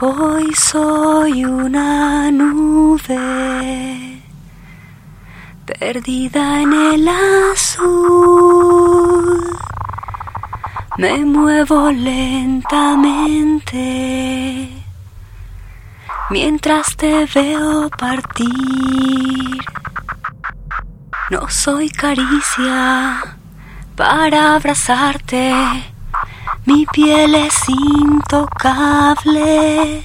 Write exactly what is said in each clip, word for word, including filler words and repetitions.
Hoy soy una nube perdida en el azul. Me muevo lentamente mientras te veo partir. No soy caricia para abrazarte, mi piel es intocable.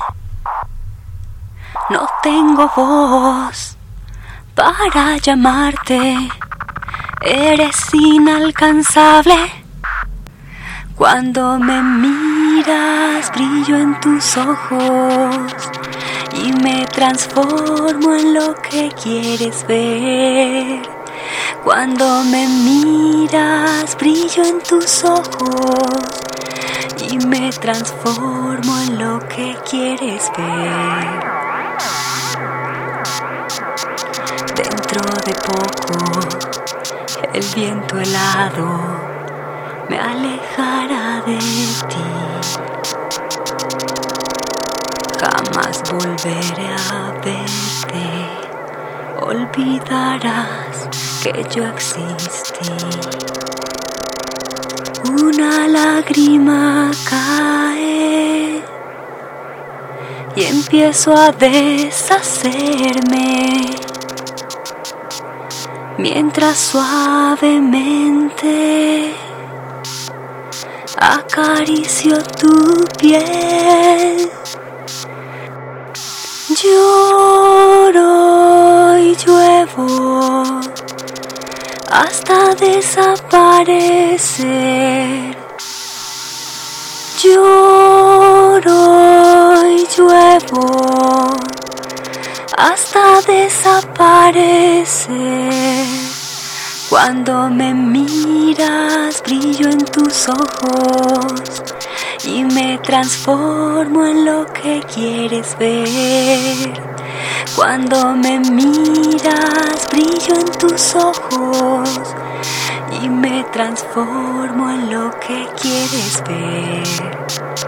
No tengo voz para llamarte, eres inalcanzable. Cuando me miras brillo en tus ojos y me transformo en lo que quieres ver. Cuando me miras brillo en tus ojos y me transformo en lo que quieres ver. Dentro de poco el viento helado me alejará de ti. Jamás volveré a verte, olvidarás que yo existí. Una lágrima cae y empiezo a deshacerme, mientras suavemente acaricio tu piel. Lloro y lluevo hasta desaparecer. Lloro y lluevo hasta desaparecer. Cuando me miras brillo en tus ojos y me transformo en lo que quieres ver. Cuando me miras brillo en tus ojos y me transformo en lo que quieres ver.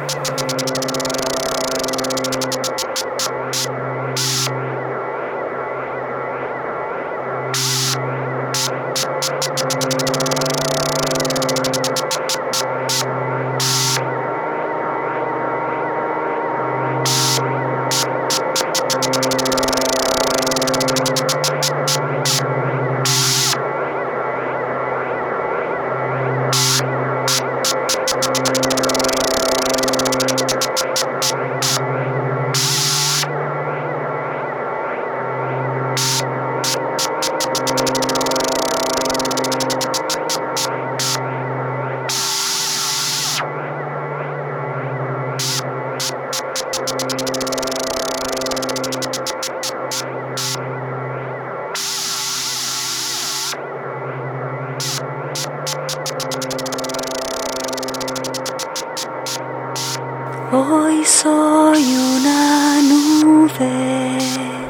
Hoy soy una nube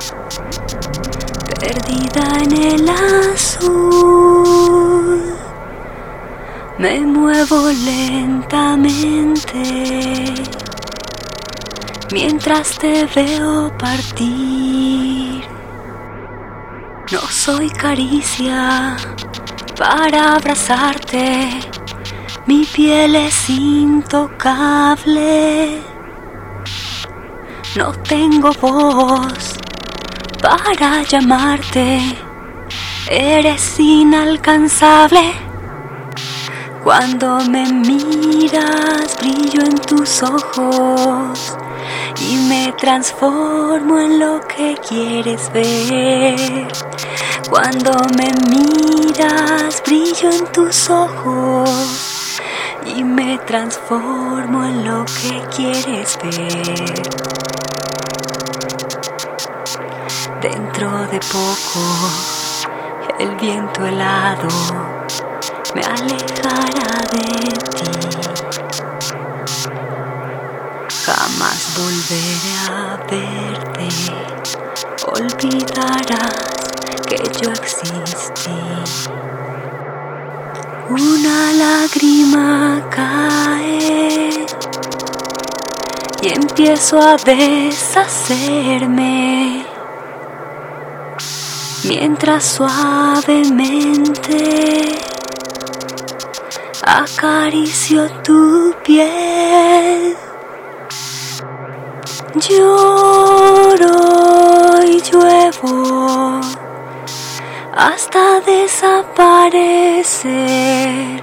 perdida en el azul. Me muevo lentamente mientras te veo partir. No soy caricia para abrazarte, mi piel es intocable. No tengo voz para llamarte, eres inalcanzable. Cuando me miras brillo en tus ojos y me transformo en lo que quieres ver. Cuando me miras brillo en tus ojos y me transformo en lo que quieres ver. Dentro de poco el viento helado me alejará de ti. Jamás volveré a verte, olvidarás que yo existí. Una lágrima cae y empieza empiezo a deshacerme, mientras suavemente acaricio tu piel. Lloro y lluevo hasta desaparecer.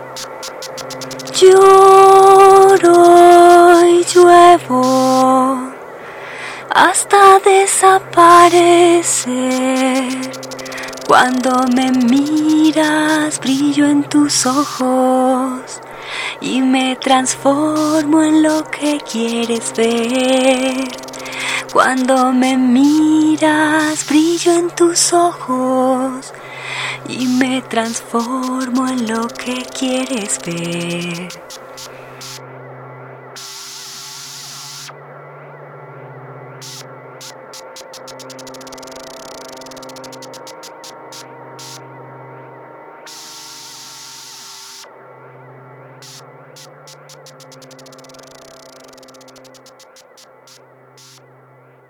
Lloro y lluevo hasta desaparecer. Cuando me miras, brillo en tus ojos y me transformo en lo que quieres ver. Cuando me miras, brillo en tus ojos y me transformo en lo que quieres ver.